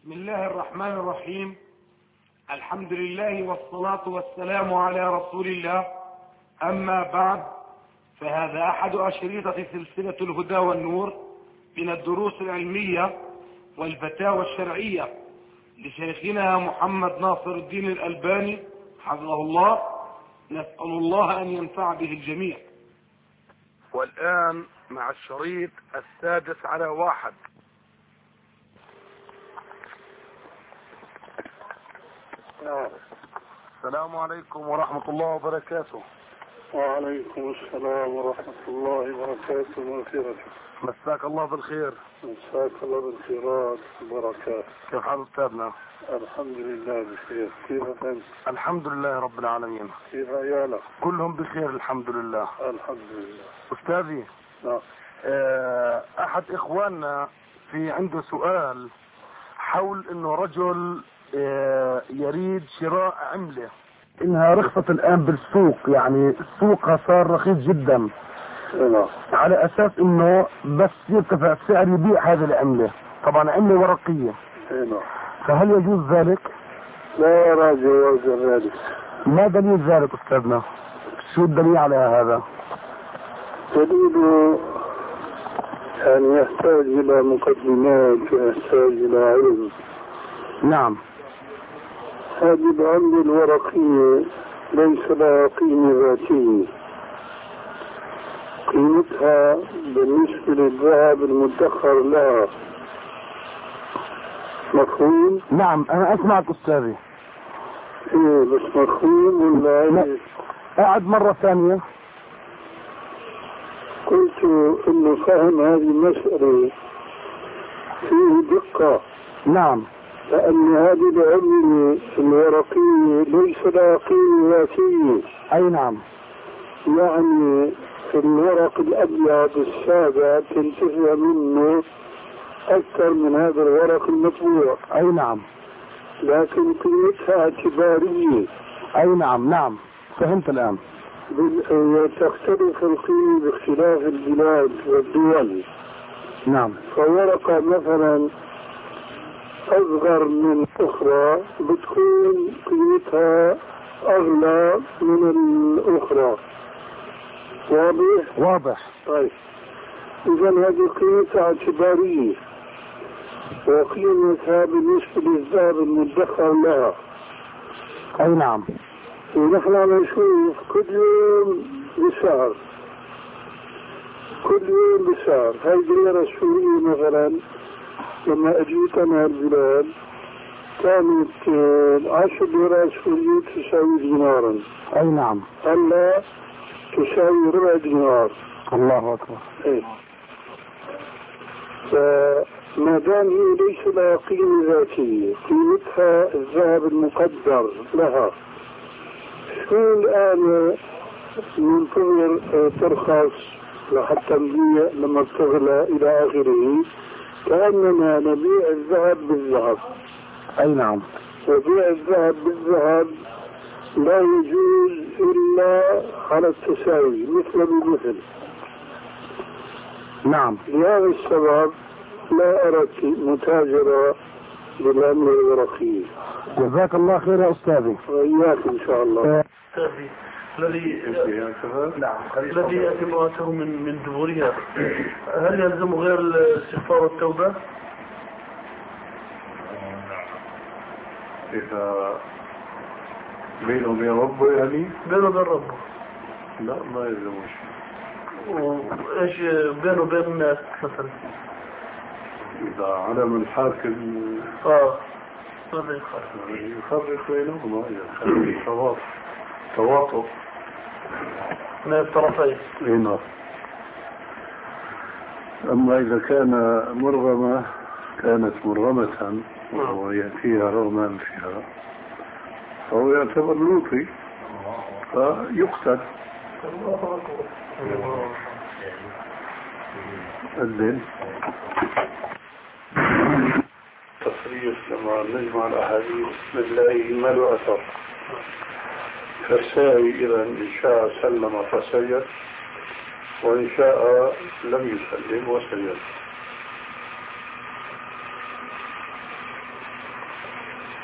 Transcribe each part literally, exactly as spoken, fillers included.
بسم الله الرحمن الرحيم. الحمد لله والصلاة والسلام على رسول الله. أما بعد، فهذا أحد أشرطة سلسلة الهدى والنور من الدروس العلمية والفتاوى الشرعية لشيخنا محمد ناصر الدين الألباني حفظه الله. نسأل الله أن ينفع به الجميع. والآن مع الشريط السادس على واحد. السلام عليكم ورحمة الله وبركاته. وعليكم السلام ورحمة الله وبركاته ومغفرته. مساك الله بالخير. مساك الله بالخيرات والبركات. كيف حال أستاذنا؟ الحمد لله بخير. كيف أنت؟ الحمد لله رب العالمين. كيف عيالك؟ كلهم بخير الحمد لله. الحمد لله. أستاذي، نعم. أحد إخواننا في عنده سؤال حول إنه رجل يريد شراء عملة إنها رخصت الآن بالسوق، يعني سوقها صار رخيص جدا. نعم. على أساس إنه بس يرتفع السعر يبيع هذه العملة، طبعا عملة ورقية. نعم. فهل يجوز ذلك؟ لا أرى جواز ذلك. ما دليل ذلك أستاذنا؟ شو الدليل على هذا؟ دليل يعني يحتاج إلى مقدمات ويحتاج إلى علم. نعم. هذه العملة الورقية ليس لها قيمة ذاتية، قيمتها بالنسبة للذهب المدخر لها. مفهوم؟ نعم أنا أسمعك أستاذي. إيه بس مفهوم ولا إيه؟ أعد مرة ثانية. قلت إنه فهم هذه المسألة فيه دقة. نعم. لأن هذه العملة الورقية ليس لها قيمة ذاتية. أي نعم. يعني في الورق الأبيض السادة تنتفع منه أكثر من هذا الورق المطبوع. أي نعم. لكن قيمتها اعتبارية. أي نعم. نعم فهمت الآن. تختلف القيمة باختلاف البلاد والدول. نعم. فورقة مثلا أصغر من أخرى بتكون قيمتها أغلى من الأخرى. واضح؟ واضح. طيب إذا هذه قيمتها اعتبارية، وقيمتها بالنسبة للذهب المدخر لها. أي نعم. ونحن نشوف كل يوم بسعر، كل يوم بسعر. هاي الليرة السورية مثلا لما أجيت أنا البلاد كانت عشر ليرات سورية تساوي دينارا. أي نعم. هلا تساوي ربع دينار. الله أكبر. إيه. فما دام هي ليس لها قيمة ذاتية، قيمتها الذهب المقدر لها، شو الآن ننتظر ترخص لحتى نبيع لما تغلى إلى آخره؟ كأننا نبيع الذهب بالذهب. أي نعم. وبيع الذهب بالذهب لا يجوز إلا على التساوي مثل بمثل. نعم. لهذا السبب لا أرى متاجرة بالعملة الورقية. جزاك الله خير يا أستاذي. وإياك إن شاء الله. أستاذي الذي نعم الذي يأتي امرأته من من دبرها، هل يلزم غير الاستغفار والتوبة؟ إذا بينه وبين ربه يعني؟ بينه وبين ربه. لا ما يلزمه شيء. وإيش بينه وبين الناس مثلا؟ إذا علم الحاكم آه ماذا يخالف؟ يفرق بينهما إذا تواطؤ تواطؤ من الطرفين. نعم. أما إذا كان مرغمة كانت مرغمة وهو يأتيها رغما فيها فهو يعتبر لوطي فيقتل. الدين تصريف لما نجمع الأحاديث نلاقي ما له أثر. فالساوي إذا إن شاء سلم فسجد، وإن شاء لم يسلم وسجد.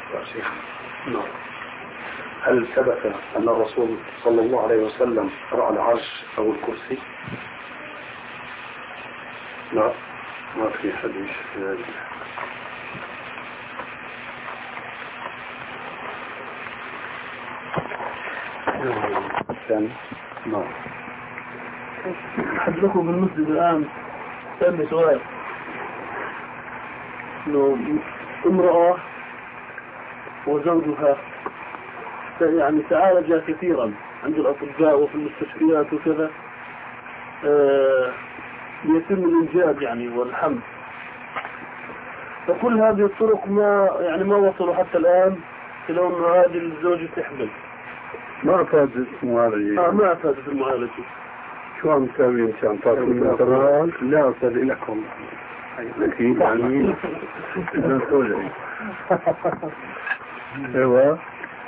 شيخ نعم. هل ثبت أن الرسول صلى الله عليه وسلم رأى العرش أو الكرسي؟ لا ما في حديث في هذا. ثاني نعم. حضرتكم بالمسجد الآن سألني سؤال إنه امرأة وزوجها يعني تعالجا كثيرا عند الأطباء وفي المستشفيات وكذا آه يتم الإنجاب يعني والحمل، فكل هذه الطرق ما يعني ما وصلوا حتى الآن إلى أن هذه الزوجة تحمل. ما أفادت المعالجة. آه ما أفادت المعالجة. شو عم تسوي انت؟ عم تعطي المنتظرات؟ لا أرسل لكم أكيد يعني إذا سوري. ايوه.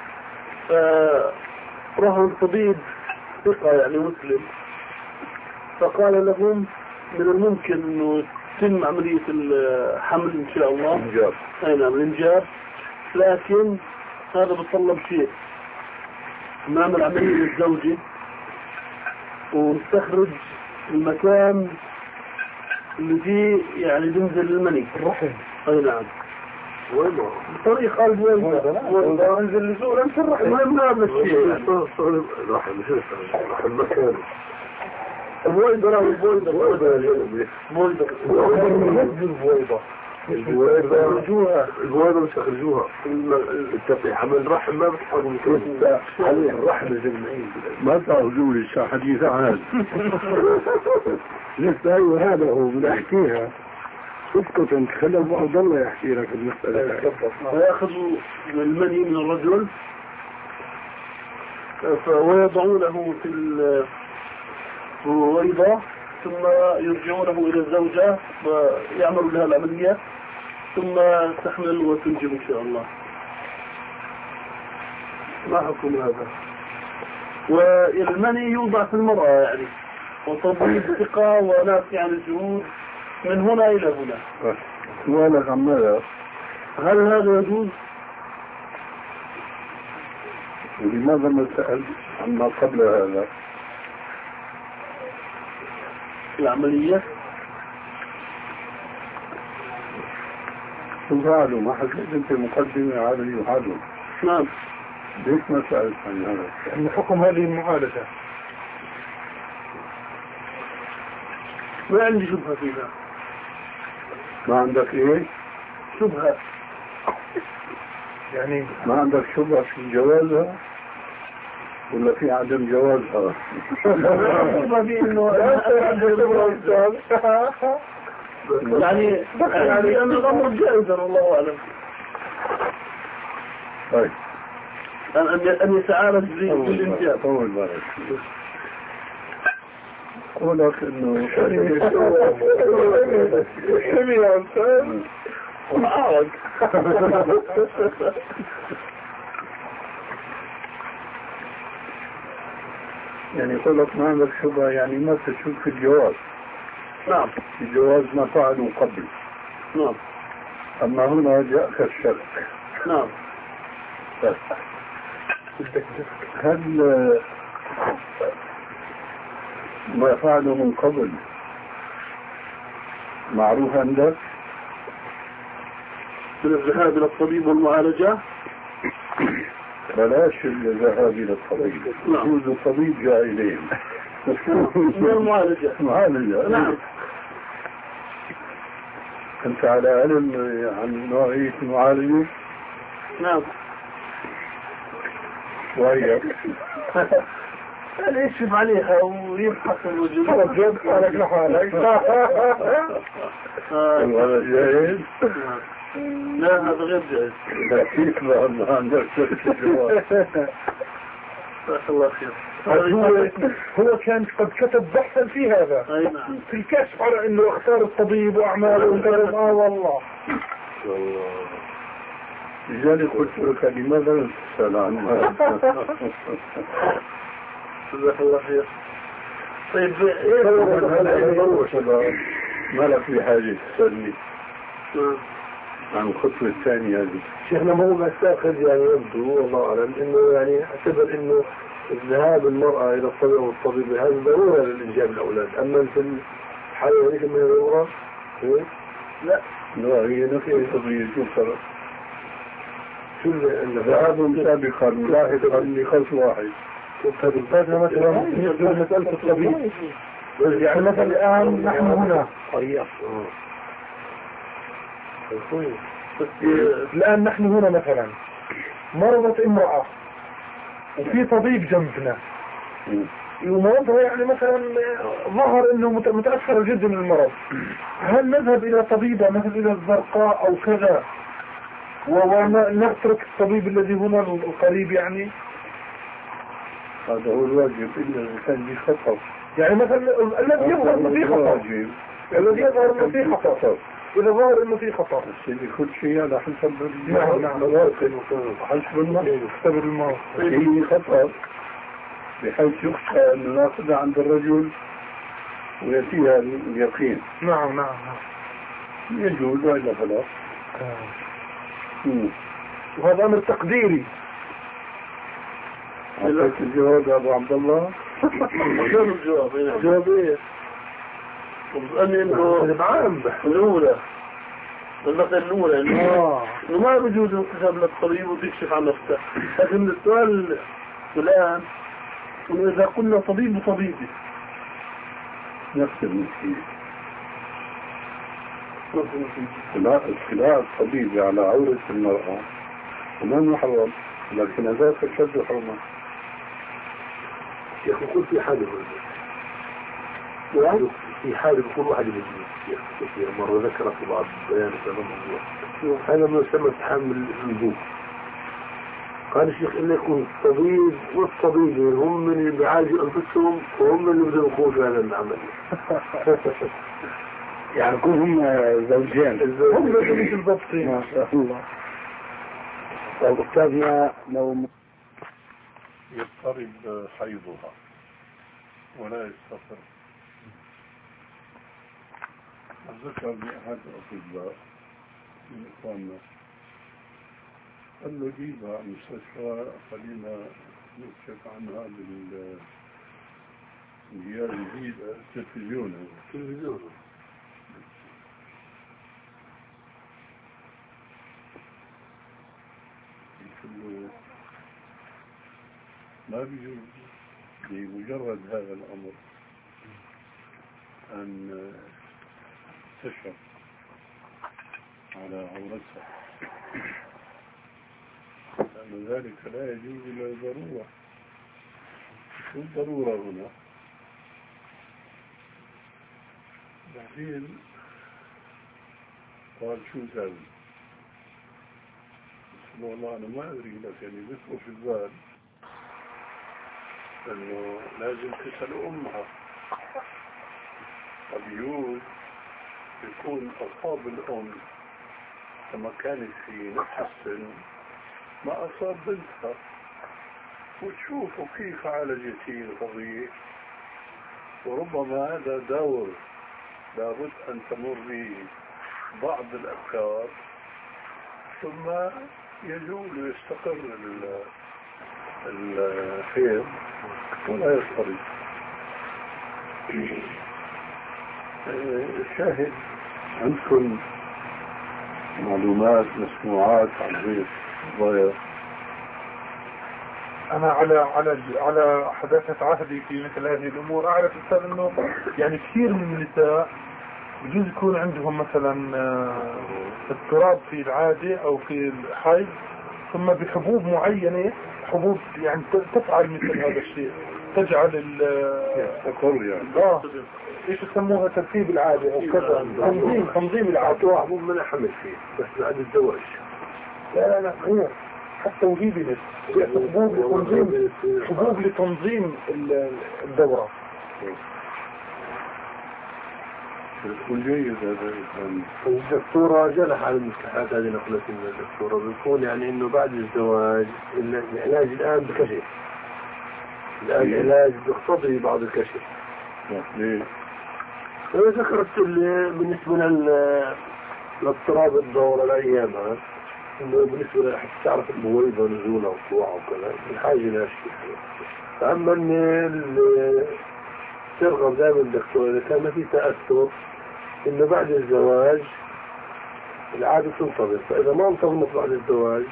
فرهم طبيب ثقة يعني مسلم، فقال لهم من الممكن انه تتم عملية الحمل ان شاء الله. انجاب. اي نعم الانجاب، لكن هذا بتطلب شيء، نعمل عملية للزوجة ونستخرج المكان اللي فيه يعني بنزل المني الرحم. اي نعم. وين بطريقة قلب وين وين انزل لزول انت الرحم ما بنعمل شيء رحم رحم مكان البويضة البويضة البويضة البويضة البويضة البويضة مش يخرجوها التقي حمل رحم ما بتحرم عليه الرحم الجمعين ما تعرضوا لي حديث عن هذا لسه ايوه هذا هو بنحكيها اسكت انت خلي بعض الله يحكي لك المسألة. ويأخذوا المني من الرجل ويضعونه في البويضة ثم يرجعونه إلى الزوجة ويعملوا لها العملية ثم تحمل وتنجب إن شاء الله. ما حكم هذا؟ والمني يوضع في المرأة يعني، وطبيب ثقة وناس يعني الجهود من هنا إلى هنا. سؤالك عن ماذا؟ هل هذا يجوز؟ لماذا ما سألت عما قبل هذا؟ العملية تفعلوا ما حكيت انت مقدمة عادي وحاله. نعم. ليش ما سألت عن هذا؟ من حكم هذه المعالجة؟ ما عندي شبهة فيها. ما عندك ايه؟ شبهة. يعني ما عندك شبهة في جوازها؟ ولا في عدم جوازها؟ ما في انه يعني يعني ان الامر جائز والله اعلم. طيب ان ان يتعالج بالانجاب. طول بالك. قولك انه حمي يا انسان ومعارك. يعني يقول لك ما عندك شبهة يعني ما تشك في الجواز. نعم. الجواز ما فعلوا قبل. نعم. أما هنا جاءك الشك. نعم. بس. هل ما فعلوا من قبل معروف عندك؟ من الذهاب إلى الطبيب والمعالجة؟ بلاش الذهاب إلى الطبيب. يجوز الطبيب جاء إليهم. من المعالجة. معالجة. نعم. أنت على علم عن نوعية المعالجة؟ نعم. وهي يكشف عليها ويبحث الوجود. رجل حالك لحالك. هذا جاهز؟ لا هذا غير جاهز. لا كيف ما عندك جواز. جزاك الله خير. هو هو كان قد كتب بحثا في هذا. اي نعم. في الكشف على انه اختار الطبيب واعماله وكذا. اه والله. لذلك قلت لك لماذا لا تسأل عن هذا؟ جزاك الله خير. طيب ايه ما لك في حاجة تسألني. عن الخطوة الثانية هذه. شيخنا ما هو مستأخذ يعني يبدو والله أعلم إنه يعني اعتبر إنه ذهاب المرأة إلى الطبيب والطبيب هذا ضرورة للإنجاب الأولاد، أما في الحالة هذيك من الضرورة لا لا هي نفس القضية. شو الفرق؟ شو اللي ذهاب سابقا لاحقا لخلف واحد. هذا مثلا يبدو مسألة الطبيب يعني مثلا الآن نحن هنا طيب الآن نحن هنا مثلا مرضت امرأة وفي طبيب جنبنا ومرضها يعني مثلا ظهر انه متأثر جدا من المرض، هل نذهب الى طبيبة مثل الى الزرقاء او كذا ونترك الطبيب الذي هنا القريب؟ يعني هذا هو الواجب إلا إذا كان في خطر. يعني مثلا الذي يظهر انه في خطر الذي يظهر انه في خطر إذا ظهر إنه في خطر اللي يخد شيء على حسب نعم نعم حسب المرض اختبر المرض هي خطر بحيث يخشى أن ناخذها عند الرجل ويأتيها اليقين. نعم نعم نعم يجوز وإلا فلا. وهذا أمر تقديري. أعطيت الجواب يا أبو عبد الله؟ شو الجواب؟ الجواب إيه؟ وبسألني إنه عام الأولى المسألة الأولى إنه ما بيجوز انتخاب للطبيب وتكشف عن نفسه، لكن السؤال الآن إنه إذا قلنا طبيب وطبيبي نفس المشكلة. اطلاع الطبيب على عورة المرأة وما محرم، لكن هذا تشد حرمة. يا أخي يكون في حاجة في حاجة يكون واحد يجي كثير مرة ذكرت في بعض بيان هذا الموضوع، هذا ما يسمى تحمل الوجوب. قال الشيخ إنه يكون الطبيب والطبيبين هم من اللي بيعالجوا أنفسهم وهم اللي بدهم يقوموا بهذا العمل. يعني يكون هم زوجين هم اللي مش الضبطين. ما شاء الله. طيب أستاذنا لو يضطرب حيضها ولا يستطر، ذكر بأحد الأطباء من إخواننا قال له جيبها مستشفى خلينا نكشف عنها بالجهاز الجديد التلفزيون. التلفزيون ما بيجوز بمجرد هذا الأمر أن تشرف على عورتها، لأن ذلك لا يجوز إلا الضرورة. شو الضرورة هنا؟ بعدين قال شو سوي؟ والله أنا ما أدري، لكن بيخطر في البال أنه لازم تسأل أمها. قد يجوز يكون أصاب الأم لما كانت في نفس السن ما أصاب بنتها، وتشوفوا كيف عالجتي القضية، وربما هذا دور لابد أن تمر به بعض الأفكار ثم يزول ويستقر الحيض ولا يضطرب. الشاهد عندكم معلومات مسموعات عن هذه القضايا؟ أنا على على على حداثة عهدي في مثل هذه الأمور أعرف أستاذ إنه يعني كثير من النساء بجوز يكون عندهم مثلا اضطراب في العادة أو في الحيض، ثم بحبوب معينة، حبوب يعني تفعل مثل هذا الشيء، تجعل ال يستقر يعني. آه إيش يسموها ترتيب العادة أو كذا، تنظيم تنظيم العادة. حبوب من أحمل فيه بس بعد الزواج. لا لا لا غير حتى وجيبي لك حبوب لتنظيم حبوب لتنظيم الدورة. يكون جيد هذا. الدكتورة جلح على المصطلحات هذه نقلت من الدكتورة، بيكون يعني إنه بعد الزواج العلاج الآن بكشف، الآن العلاج بيقتضي بعض الكشف. ليه؟ أنا ذكرت بالنسبة لاضطراب الدورة الأيام إنه بالنسبة لحتى تعرف المويضة نزولها وطلوعها وكذا من حاجة لا شيء. فأما إن ترغب دائما الدكتور إذا كان ما في تأثر إنه بعد الزواج العادة تنتظر، فإذا ما انتظمت بعد الزواج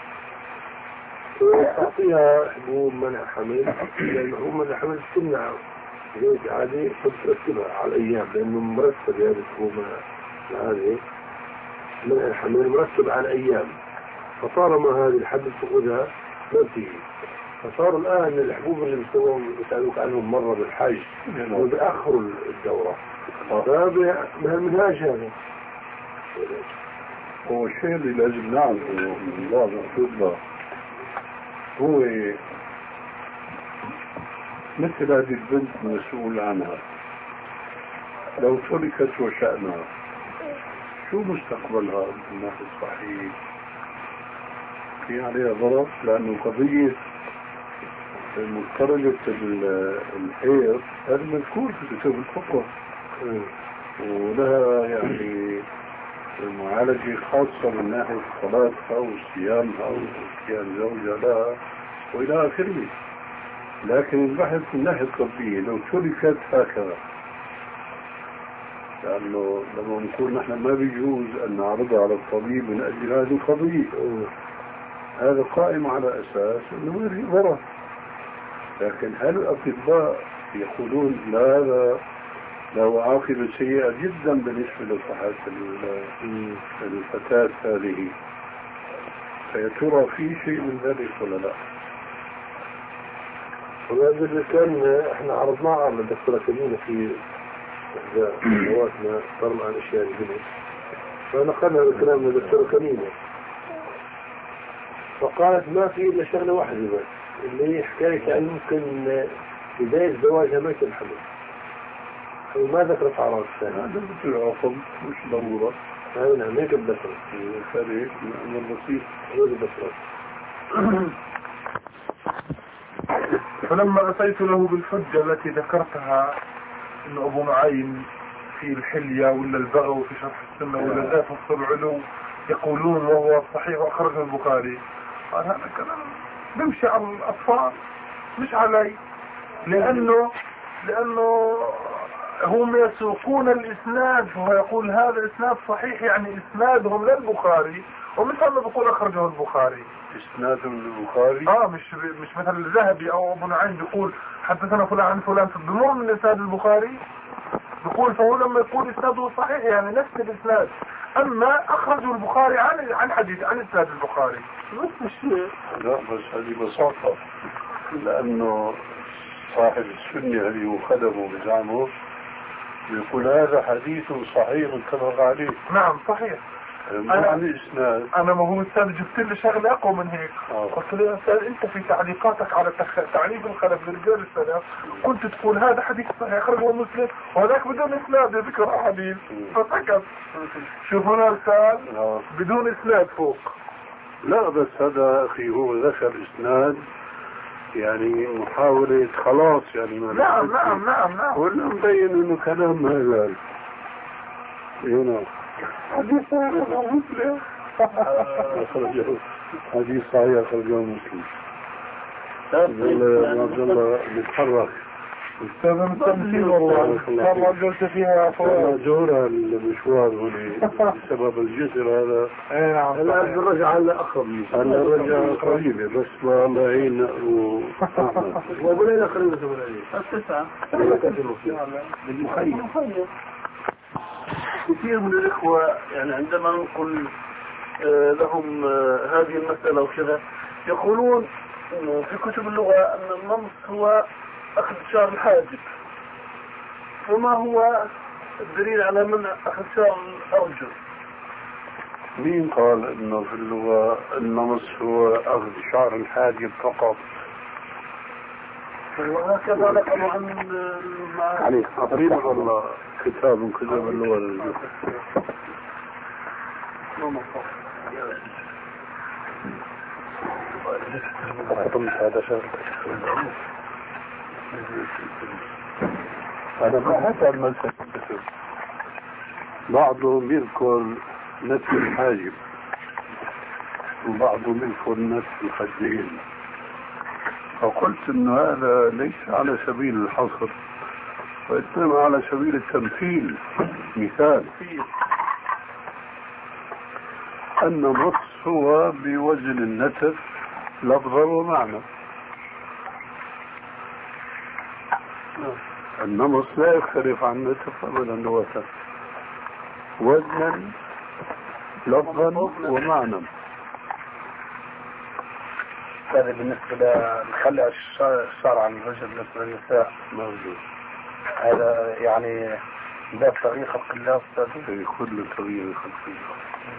تعطيها حبوب منع حمل، لأن حبوب منع حمل تمنع هيك عادي ترتبها على الأيام لأنه مرتب هذه الحبوب هذه منع الحمل مرتب على الأيام، فطالما هذه الحبل تأخذها ما بتيجي. فصار الآن الحبوب اللي بيسووا بيسألوك عنهم مرة بالحج وبيأخروا الدورة، هذا من المنهاج هذا. هو الشيء اللي لازم نعرفه من بعض الأطباء هو مثل هذه البنت مسؤول عنها، لو تركت وشأنها شو مستقبلها من الناحية الصحية؟ في عليها ضرر، لأنه قضية مضطربة الحيض هذا مذكور في كتاب الفقه ولها يعني معالجة خاصة من ناحية صلاتها وصيامها وصيام زوجها لها وإلى آخره. لكن البحث من الناحية الطبية لو تركت هكذا، لأنه لما نقول نحن ما بيجوز أن نعرضها على الطبيب من أجل هذه القضية، هذا قائم على أساس أنه ما في ضرر. لكن هل الأطباء يقولون لا هذا له عاقبة سيئة جدا بالنسبة لصحة الفتاة هذه؟ فيا ترى في شيء من ذلك ولا لا؟ وهذا اللي كان احنا عرضناه على الدكتورة كمينة في إحدى حلواتنا طرنا عن أشياء الجنس، فنقلنا الكلام من الدكتورة كمينة فقالت ما في إلا شغلة واحدة بس اللي هي حكاية عن ممكن بداية زواجها ما يتم حمل، وما ذكرت أعراض ثانية. هذا مثل عقب مش ضرورة. هذا نعم هيك الذكر الفريق من البسيط هيك الذكر. فلما أتيت له بالحجة التي ذكرتها إن أبو نعيم في الحلية ولا البغو في شرح السنة ولا ذات العلو يقولون وهو صحيح وأخرجه البخاري، قال هذا كلام بمشي على الأطفال مش علي، لأنه لأنه هم يسوقون الإسناد، فهو يقول هذا إسناد صحيح يعني إسنادهم للبخاري، ومثل ما بيقول أخرجه البخاري إسناد البخاري. آه مش مش مثل الذهبي أو أبو نعيم بيقول حدثنا فلان عن فلان بمر من إسناد البخاري بيقول، فهو لما يقول إسناده صحيح يعني نفس الإسناد، أما أخرجه البخاري عن عن حديث عن إسناد البخاري بس مش لا بس هذه بساطة، لأنه صاحب السنة اللي هو خدمه بزعمه يقول هذا حديث صحيح متفق عليه. نعم صحيح. أنا الإسناد أنا ما هو أستاذ جبت لي شغلة أقوى من هيك. آه. قلت له يا أستاذ أنت في تعليقاتك على تخ... تعريف الخلف لرجال السلف كنت تقول هذا حديث صحيح أخرجه مسلم وهذاك بدون إسناد ذكر أحاديث فسكت. شوف هنا أستاذ آه. بدون إسناد فوق. لا بس هذا أخي هو ذكر إسناد يعني محاولة خلاص يعني ما نعم نعم نعم نعم ولا مبين إنه كلام هذا هنا حديث صحيح مسلم أخرجه حديث صحيح أخرجه مسلم. والله عبد الله بيتحرك أستاذ مستمتعين والله والله جلت فيها فوق جورة المشوار هنا بسبب الجسر هذا. اي نعم الآن الرجع على أقرب أنا رجع قريبة بس ما الله يعين وأحمد وبلينا قريبة من عليه التسعة بالمخيم. كثير من الإخوة يعني عندما نقول لهم هذه المسألة وكذا يقولون إنه في كتب اللغة أن النمط هو أخذ شعر الحاجب، فما هو الدليل على منع أخذ شعر الأرجل؟ مين قال إنه في اللغة النمص هو أخذ شعر الحاجب فقط؟ وهكذا نقلوا عن عليك تقريبا والله كتاب من كتب اللغة أقدمت هذا شغل أنا ما حتى الملسك بعضهم يذكر نتف الحاجب وبعض منكم نتف الخدين، فقلت أن هذا ليس على سبيل الحصر وإنما على سبيل التمثيل. مثال أن النص هو بوزن النتف لفظا ومعنى. النمص لا يختلف عن النتف أبدا لغة، وزنا لفظا ومعنى. هذا بالنسبة لخلع الشعر عن الرجل بالنسبة للنساء موجود. هذا يعني باب تغيير خلق الله أستاذ؟ في كل تغيير خلق الله.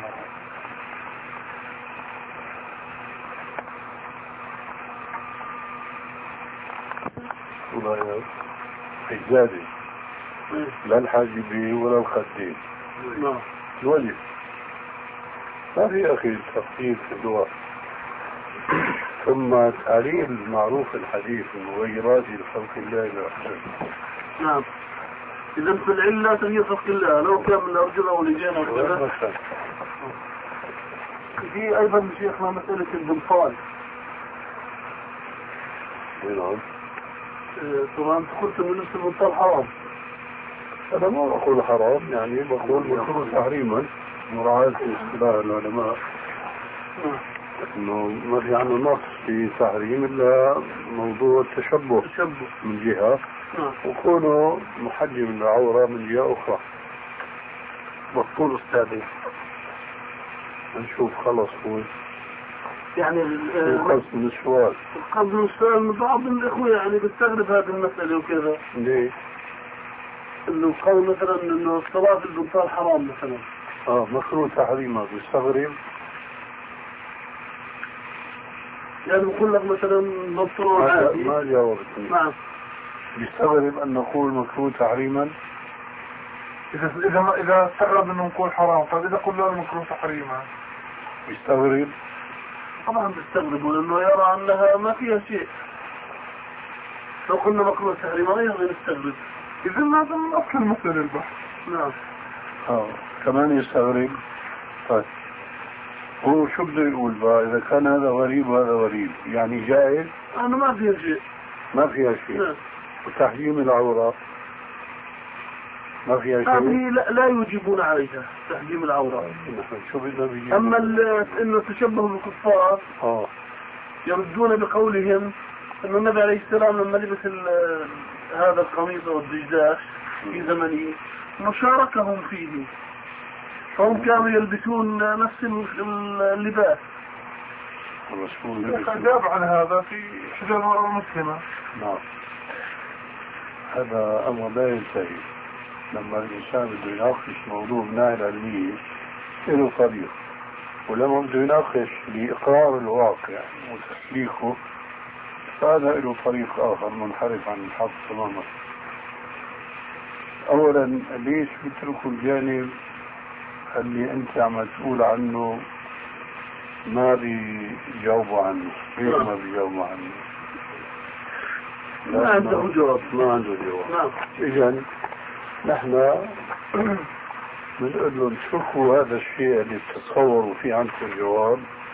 والله الزادي لا الحاجبين ولا الخدين، الوجه ما في أخي تفصيل في اللغة. ثم تعليل معروف الحديث المغيرات لخلق الله لأحسن. نعم. إذا في العلة تغيير خلق الله لو كان من الأرجل أو الإجانة أو كذا. في أيضا شيخنا مسألة البنطال. نعم. طبعا قلت من نفس البنطال حرام. أنا ما بقول حرام، يعني بقول مكروه تحريما مراعاة اصطلاح العلماء. نعم. انه ما في عنه نص في تحريم الا موضوع التشبه التشبه من جهه، نعم. وكونه محجم العوره من جهه اخرى. والطول أستاذي نشوف خلص هو يعني القصد من السؤال. القصد من السؤال من بعض الإخوة يعني بيستغرب هذه المسألة وكذا. ليه؟ إنه قول مثلا إنه الصلاة في البنطال حرام مثلا. اه مكروه تحريمه بيستغرب. يعني بقول لك مثلا بنطلون عادي. ما جاوبتني. نعم. بيستغرب ان نقول مكروه تحريما. إذا إذا إذا استغرب إنه نقول حرام، طيب إذا قلنا المكروه تحريما بيستغرب. طبعا بيستغربوا لأنه يرى أنها ما فيها شيء. لو قلنا مكروه تحريما أيضا نستغرب. إذا هذا من أصل المسألة البحث. نعم. اه كمان يستغرب. طيب هو شو بده يقول بقى؟ اذا كان هذا غريب وهذا غريب يعني جائز؟ أنا ما فيها شيء. ما فيها شيء. نعم. وتحجيم العورة ما فيها شيء. هذه لا, لا يجيبون عليها تحجيم العورة. شو بدنا بيجيبوا؟ أما إنه تشبه بالكفار اه يردون بقولهم إنه النبي عليه السلام لما لبس هذا القميص أو الدجداش في زمنه مشاركهم فيه، فهم كانوا يلبسون نفس اللباس. الرسول أجاب عن هذا في إحدى المرأة المسلمة. نعم. هذا أمر لا ينتهي. لما الإنسان بده يناقش موضوع من الناحية العلمية له طريق، ولما بده يناقش لإقرار الواقع وتسليكه فهذا له طريق آخر منحرف عن الحق تماما. أولا ليش بتركوا الجانب اللي أنت عم تقول عنه ما بيجاوبوا عنه؟ ليش ما بيجاوبوا عنه؟ ما عنده جواب. ما عنده جواب. نعم. إذن نحن بنقول لهم شوفوا هذا الشيء اللي بتتصوروا فيه عندكم جواب،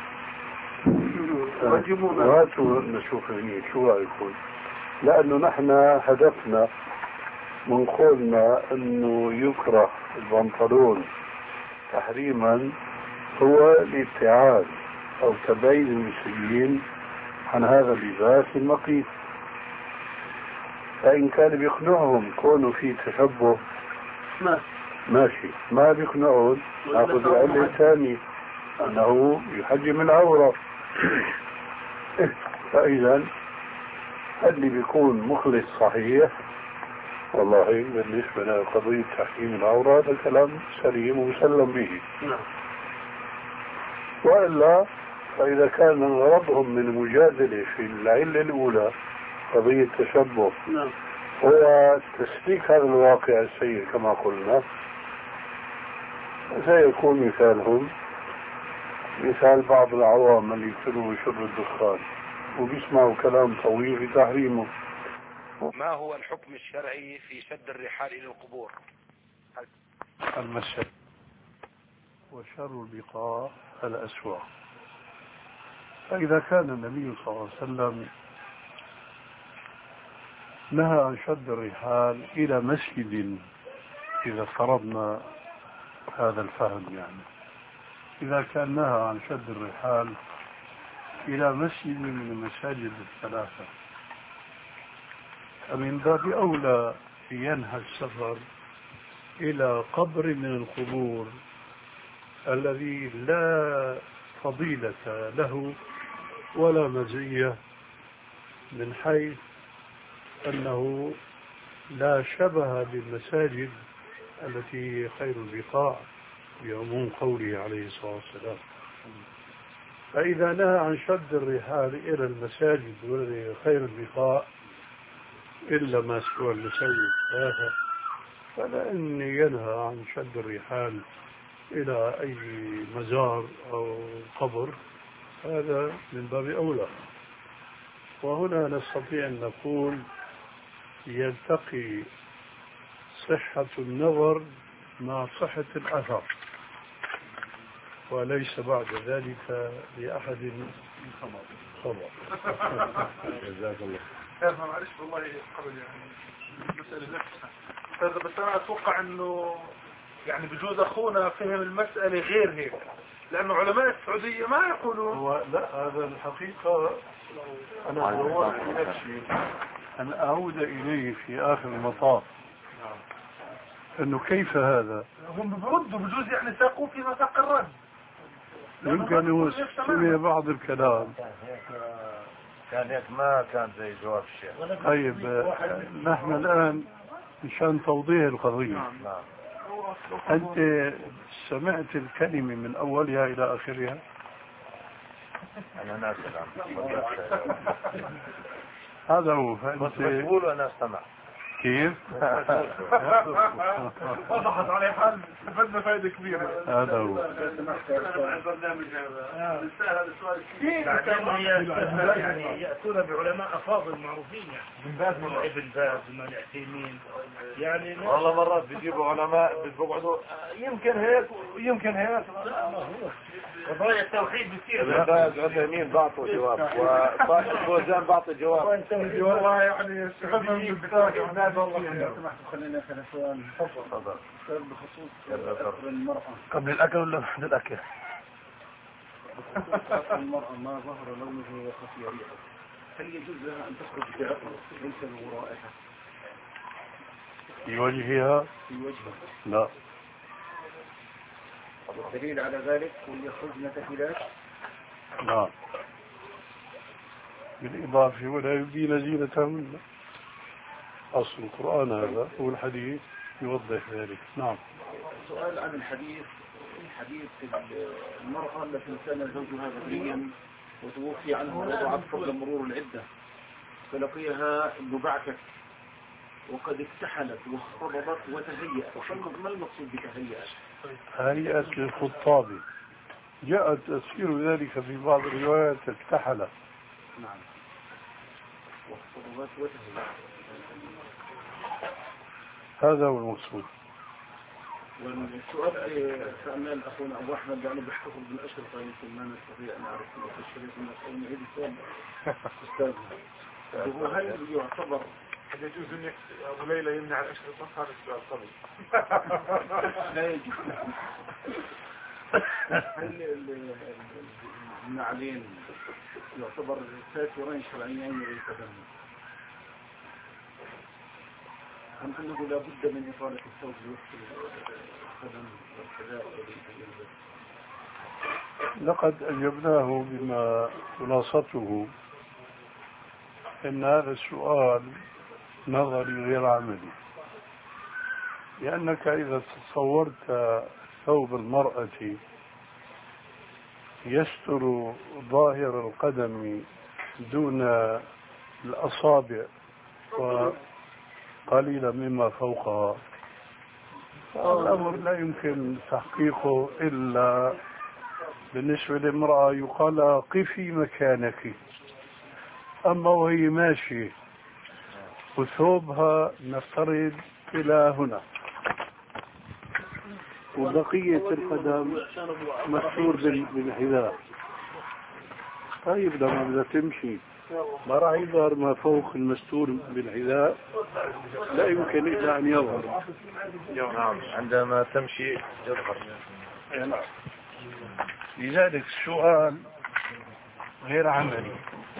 وهاتوا نشوف هني شو رأيكم. لأنه نحن هدفنا من قولنا أنه يكره البنطلون تحريما هو الابتعاد أو تبعيد المسلمين عن هذا اللباس المقيت. فإن كان بيقنعهم كونه في تشبه ما. ماشي، ما بيقنعون ناخذ العلة الثانية أنه يحجم العورة. فإذا اللي بيكون مخلص صحيح والله بالنسبة لقضية تحجيم العورة هذا كلام سليم ومسلم به. نعم. وإلا فإذا كان غرضهم من المجادلة في العلة الأولى قضية تشبه نعم. هو تسليك هذا الواقع السيء كما قلنا، سيكون مثالهم مثال بعض العوام اللي يكونوا يشربوا الدخان وبيسمعوا كلام طويل في تحريمه. ما هو الحكم الشرعي في شد الرحال إلى القبور؟ المشي وشر البقاع الأسواق. فإذا كان النبي صلى الله عليه وسلم نهى عن شد الرحال إلى مسجد، إذا فرضنا هذا الفهم يعني، إذا كان نهى عن شد الرحال إلى مسجد من المساجد الثلاثة، فمن باب أولى ينهى السفر إلى قبر من القبور الذي لا فضيلة له ولا مزية، من حيث أنه لا شبه بالمساجد التي هي خير البقاع بعموم قوله عليه الصلاة والسلام. فإذا نهى عن شد الرحال إلى المساجد والذي هي خير البقاع إلا ما سوى المساجد ثلاثة، فلأن ينهى عن شد الرحال إلى أي مزار أو قبر هذا من باب أولى. وهنا نستطيع أن نقول يلتقي صحة النظر مع صحة الأثر، وليس بعد ذلك لأحد خبر. جزاك الله. معلش والله قبل يعني المسألة نفسها، بس أنا أتوقع أنه يعني بجوز أخونا فهم المسألة غير هيك، لأنه علماء السعودية ما يقولون. هو لا، هذا الحقيقة أنا دورت نفسي أن أعود إليه في آخر المطاف، أنه كيف هذا؟ هم بردوا بجوز يعني ساقوا في مساق الرد، يمكن هو سمع بعض الكلام. كان هيك ما كان زي جواب الشيخ. طيب نحن الآن مشان توضيح القضية، أنت سمعت الكلمة من أولها إلى آخرها؟ أنا ناسي هذا هو. بس بقول وأنا استمع. كيف؟ وضحت عليه حل بدنا فائدة كبيرة. هذا هو. يعني يأتون بعلماء أفاضل معروفين، يعني من باز من ابن باز من العثيمين، يعني والله مرات بيجيبوا علماء بيقعدوا يمكن هيك ويمكن هيك. قضايا التوحيد بتصير ابن باز وعثيمين بعطوا جواب، وصاحب فوزان بعطي جواب. والله يعني استفدنا من البداية. خلينا في سؤال. تفضل. بخصوص أكل المرأة. قبل الأكل ولا بعد الأكل؟ المرأة ما ظهر لونه وخفي ريحه، هل يجوز لها أن تخرج بعطر ليس له رائحة في وجهها؟ في وجهها؟ لا. والدليل على ذلك يخرجن تحلات؟ لا، بالإضافة ولا يبدين زينتهن. أصل القرآن هذا والحديث يوضح ذلك. نعم. سؤال عن الحديث، حديث المرأة التي كان زوجها بدريا وتوفي عنها وضعت قبل مرور العدة، فلقيها ببعثة وقد اكتحلت واختضبت وتهيأت، ما المقصود بتهيأت؟ هيئت للخطاب، جاء تفسير ذلك في بعض الروايات اكتحلت. نعم. واختضبت وتهيأت، هذا هو المقصود. والسؤال اللي سألناه أخونا أبو أحمد لأنه بيحتفظ بالأشرطة، يمكن ما نستطيع أن نعرف في الشريط من أو نعيد السؤال أستاذنا، وهو هل يعتبر هل يجوز أن أبو ليلى يمنع الأشرطة؟ هذا السؤال قبل. لا يجوز. هل النعلين يعتبر ساترين شرعيين للقدم، أم أنه لا بد من إطالة الثوب لوقت القدم والحذاء؟ لقد أجبناه بما خلاصته إن هذا السؤال نظري غير عملي، لأنك إذا تصورت ثوب المرأة يستر ظاهر القدم دون الأصابع وقليلا مما فوقها، الأمر لا يمكن تحقيقه إلا بالنسبة للمرأة يقال قفي مكانك. أما وهي ماشية وثوبها نفترض إلى هنا، وبقية القدم مستور بالحذاء. طيب لما بدها تمشي ما راح يظهر ما فوق المستور بالحذاء، لا يمكن إلا أن يظهر. نعم عندما تمشي يظهر. نعم. لذلك السؤال غير عملي.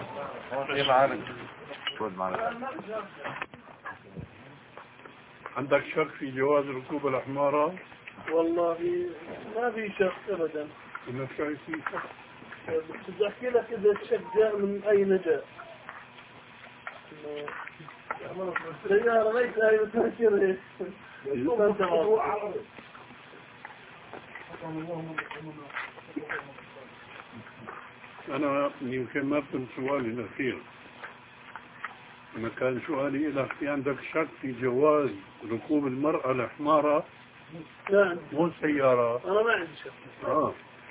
عندك شك في جواز ركوب الحمارة؟ والله ما في شك ابدا. انه في شك؟ بس احكي لك اذا الشك جاء من اين جاء. سيارة ليس هاي متأثرة. أنا يمكن ما فهمت سؤالي الأخير. أنا كان سؤالي إذا في عندك شك في جواز ركوب المرأة الحمارة؟ نعم. مو سيارة. أنا ما عندي شك. آه.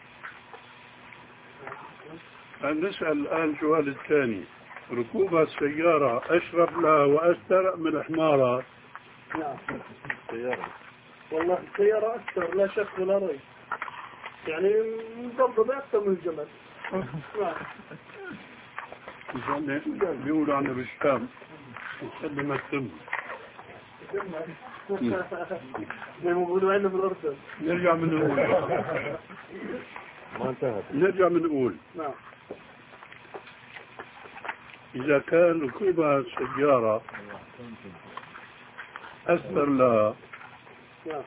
نسأل الآن السؤال الثاني، ركوب السيارة أشرف لها وأستر من الحمارة؟ نعم. السيارة والله السيارة أكثر لا شك ولا ريب، يعني مضبطة أكثر من الجمل. نعم. بيقولوا عنا بالشام مسلمة التم. زي ما بيقولوا عنا بالأردن. نرجع من نقول. ما انتهت. نرجع من نقول. نعم. إذا كان ركوبها السيارة أثر لها نعم.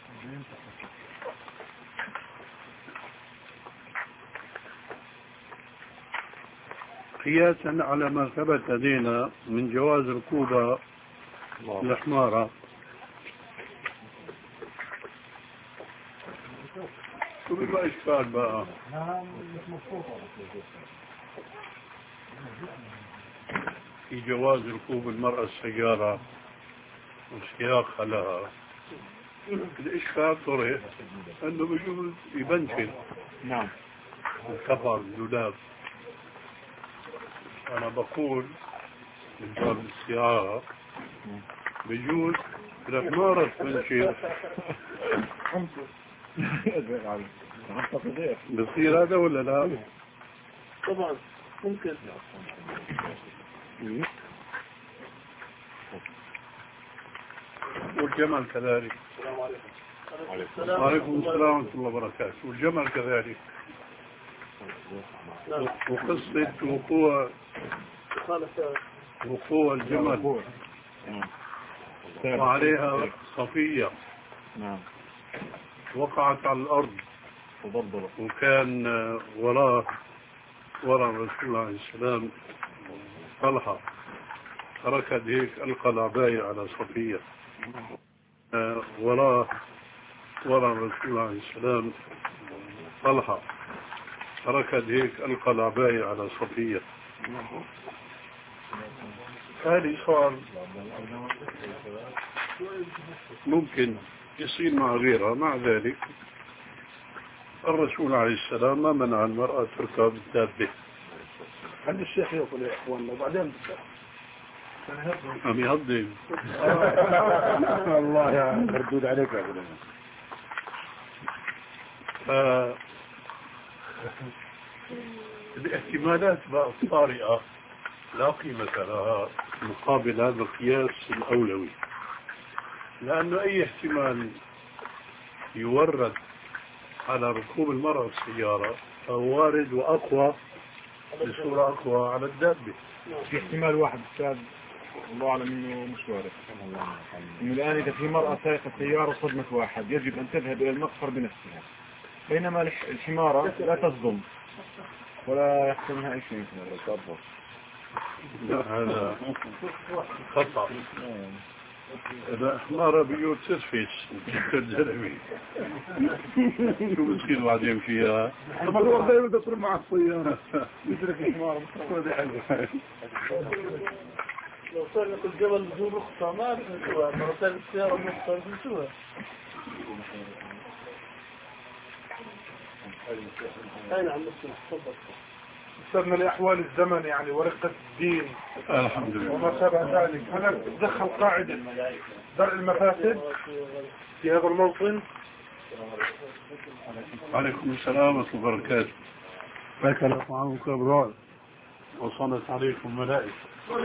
قياسا على ما ثبت لدينا من جواز ركوب الحمارة، شو بيبقى إشكال بقى؟ في جواز ركوب المرأة السيارة وسياقها لها، الإشكال طرح أنه بيجوز يبنشل. نعم. الكفر الدولاب. أنا بقول من باب السيارة بيجوز الحمارة تبنشل. بصير هذا ولا لا؟ طبعا ممكن. والجمل كذلك. السلام عليكم. وعليكم السلام ورحمة الله وبركاته. والجمل كذلك. وقصة وقوع وقوع الجمل وعليها صفية وقعت على الأرض وكان وراء وراء رسول الله عليه السلام طلحة، ركض هيك ألقى العباية على صفية. وراء وراء رسول الله عليه السلام طلحة، ركض هيك ألقى العباية على صفية. هذه صار ممكن يصير مع غيرها. مع ذلك الرسول عليه السلام ما منع المرأة تركب الدابة. عند الشيخ يقول يا اخواننا وبعدين عم يهضم. الله يا مردود عليك يا ابو آه الاحتمالات بقى الطارئة لا قيمة لها مقابل هذا القياس الأولوي، لأنه أي احتمال يورد على ركوب المرأة السيارة فهو وارد وأقوى بصورة أقوى على الدابة. في احتمال واحد أستاذ الله أعلم إنه مش وارد، إنه الآن إذا في مرأة سائقة سيارة صدمت واحد يجب أن تذهب إلى المقفر بنفسها، بينما الحمارة لا تصدم ولا يحصل منها أي شيء. لا هذا خطأ. هذا حمارة بيوت سيرفيس الزلمي. شو بتصير بعدين فيها؟ المرور دايما تطلع مع السيارة. يترك الحمارة لو سرق الجبل بدون رخصة ما بنسوها، مرة سرق السيارة برخصة بنسوها. أين عم نسمع؟ تفضل. استاذنا لأحوال الزمن يعني ورقة الدين الحمد لله وما شابه ذلك، هل تدخل قاعدة درء المفاسد في هذا الموطن؟ وعليكم السلام ورحمة الله وبركاته. أكلت معكم أبرار وصلت عليكم ملائكة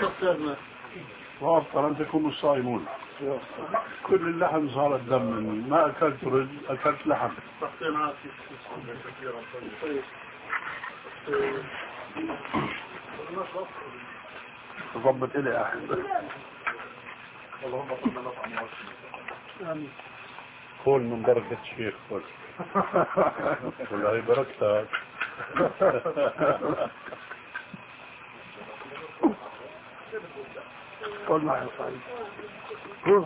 وأفطر أن تكونوا الصائمون. كل اللحم صار الدم مني، ما أكلت رز، أكلت لحم. ضبط إلي أحد. قول من بركة الشيخ قول. والله بركتك. قول معي يا صاحبي. قول.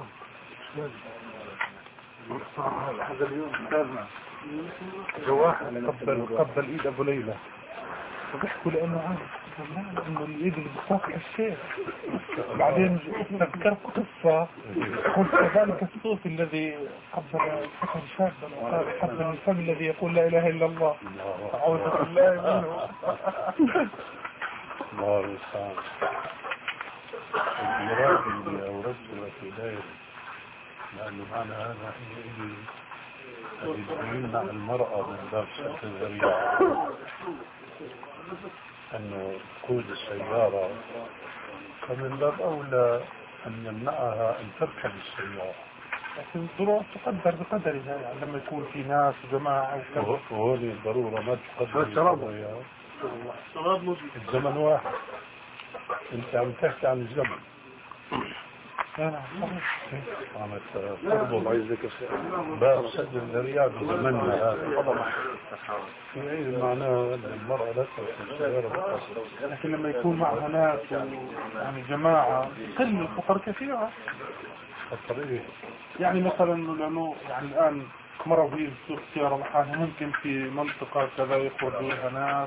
هذا اليوم كان جواح قبل قبل ايد ابو ليلى وضحكوا لانه عارف انه الايد اللي بتوقع الشيخ. بعدين تذكرت قصه قلت ذلك الصوت الذي قبل فتى شابا وقال حب الفم الذي يقول لا اله الا الله اعوذ بالله منه. الله المستعان. المراد اللي أوردته في داير لأنه معنى هذا حينئذ اللي يمنع المرأة من باب سد الذريعة أنه تقود السيارة، فمن باب أولى أن يمنعها أن تركب السيارة. لكن الضرورة تقدر بقدرها، يعني لما يكون في ناس جماعة وهذه الضرورة ما تقدر بقدرها. الزمن واحد، انت عم تحكي عن الزمن. انا عم تربط عايزك باب سد الذريعة بزمننا هذا. يعني معناه ان المرأة لا تركب السيارة، لكن لما يكون معها ناس يعني جماعة قل الخطر كثيرة. الطريق يعني مثلا لانه يعني الان مرة في سوق سيارة لحالها، ممكن في منطقة كذا يخرجوا لها ناس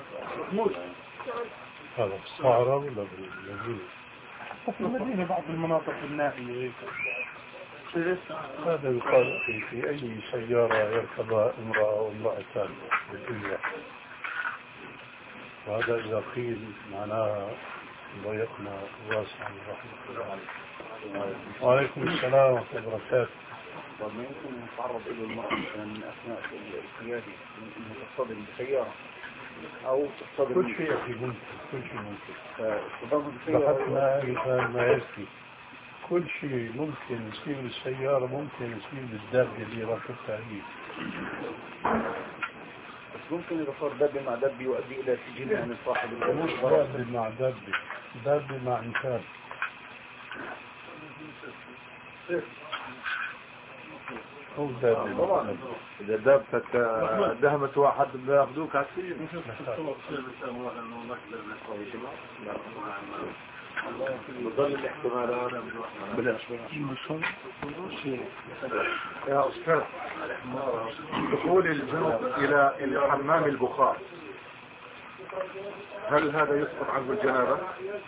هذا في الصحراء ولا بالمدينة؟ في المدينة بعض المناطق النائية هيك. هذا يقال في, في أي سيارة يركبها امرأة أو امرأتان بالدنيا، وهذا إذا قيل معناها ضيقنا واسعا رحمة الله. وعليكم السلام ورحمة الله وبركاته. وما يمكن أن يتعرض إلى المرأة من أثناء القيادة من تصطدم بسيارة أو تصطدم كل شيء في ممكن، كل شيء ممكن. بحثنا ما يكفي كل شيء ممكن يصير بالسيارة، ممكن يصير بالدابة اللي راكبتها هي. بس ممكن إذا صار دابة مع دابة يؤدي إلى سجن عن صاحب الدابة. مش دابة مع دابة، دابة مع إنسان. هو دابة طبعا إذا دابتك دهمت واحد بياخذوك عسير. بضل الاحتمالات بلاش بلاش يا أستاذ. دخول الجنوب إلى الحمام البخار هل هذا يسقط عنه الجنابة؟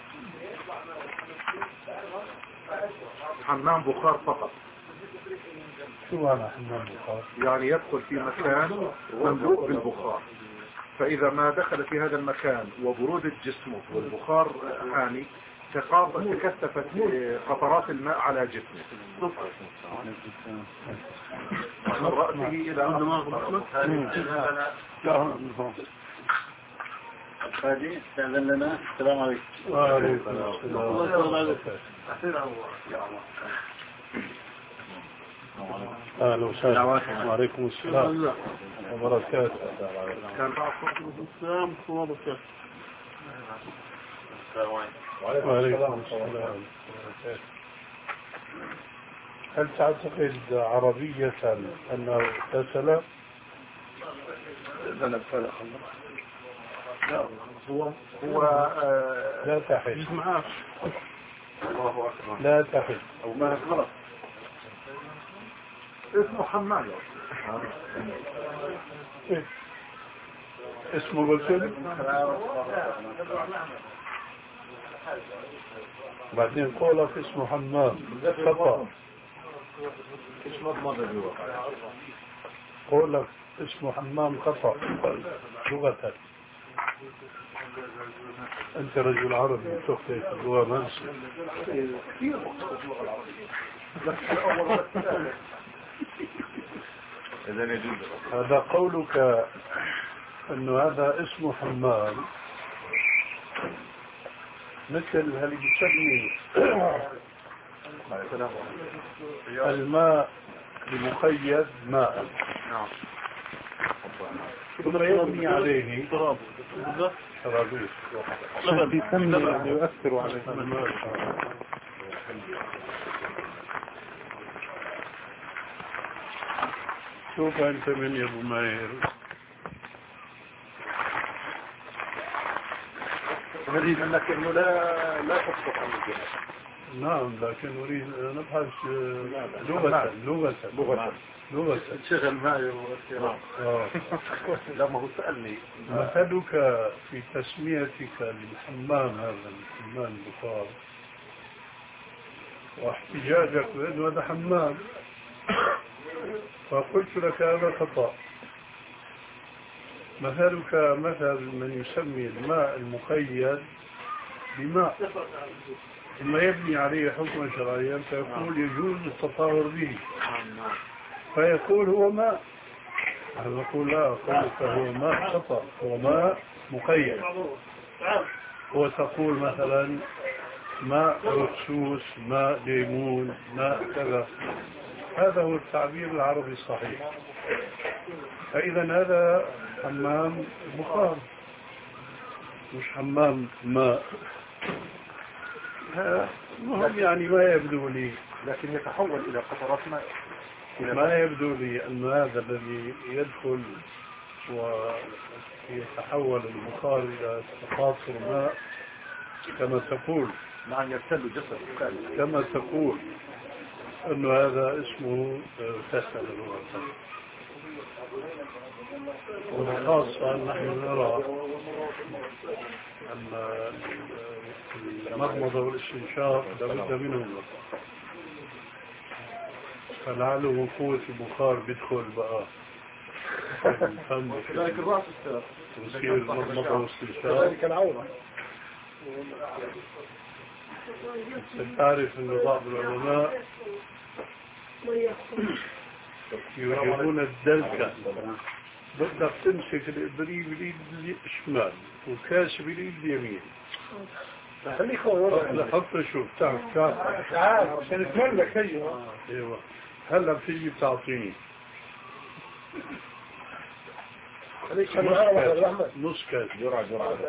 حمام بخار فقط. شو معنى حمام بخار؟ يعني يدخل في مكان مملوء بالبخار، فإذا ما دخل في هذا المكان وبرودة جسمه والبخار حامي تكثفت قطرات الماء على جسمه من رأسه إلى هذه استاذن لنا. السلام عليكم. وعليكم السلام. أهلا وسهلا. وعليكم السلام وبركاته. السلام وبركاته. وعليكم السلام. هل تعتقد عربية أنه اغتسل؟ لا هو هو آه لا تحل. معاش. الله أكبر. لا تحل. أو ما غلط. اسمه حمام. اسمه غسل. بعدين قولك اسمه حمام خطأ. قولك اسمه حمام خطأ لغة. أنت رجل عربي تخطئ في اللغة منسى. إذا يجوز. هذا قولك أنه هذا اسمه حمام مثل هل يسمي الماء بمقيد ماء ثم يبني عليه شرابيش يؤثر عليه الماء. شوف أنت من يا أبو ماهر أريد أنك إنه لا لا تصدق عن الجهاد. نعم لكن أريد نبحث لغة لغة لغة لغة شغل معي واختراع. لا ما هو سألني مثلك في تسميتك للحمام هذا الحمام البخار واحتجاجك بأنه هذا حمام فقلت لك هذا خطأ. مثلك مثل من يسمي الماء المقيد بماء ثم يبني عليه حكما شرعيا فيقول يجوز التطهر به فيقول هو ماء. أنا أقول لا قولك هو ماء خطأ هو ماء مقيد. وتقول مثلا ماء ركسوس ماء ليمون ماء كذا. هذا هو التعبير العربي الصحيح. فإذا هذا حمام بخار مش حمام ماء. مهم يعني ما يبدو لي لكن يتحول إلى قطرات ماء. ما يبدو لي أن هذا الذي يدخل ويتحول البخار إلى قطر ماء كما تقول نعم يرتل جسد كما تقول أن هذا اسمه تسأل الوقت. وخاصة نحن نرى أن المضمضة والاستنشاق لابد منهم فلعله قوة البخار بيدخل بقى الفم ذلك الرأس ويصير المضمضة والاستنشاق. ذلك العورة. تعرف أن بعض العلماء يوجبون الدلكة. بدك تمسك الإبريق باليد الشمال والكاس باليد اليمين. خليك ورا. حتى شوف تعرف تعرف تعال عشان تملك ايوه. ايوه هلا بتيجي بتعطيني نص كاس جرعة جرعة.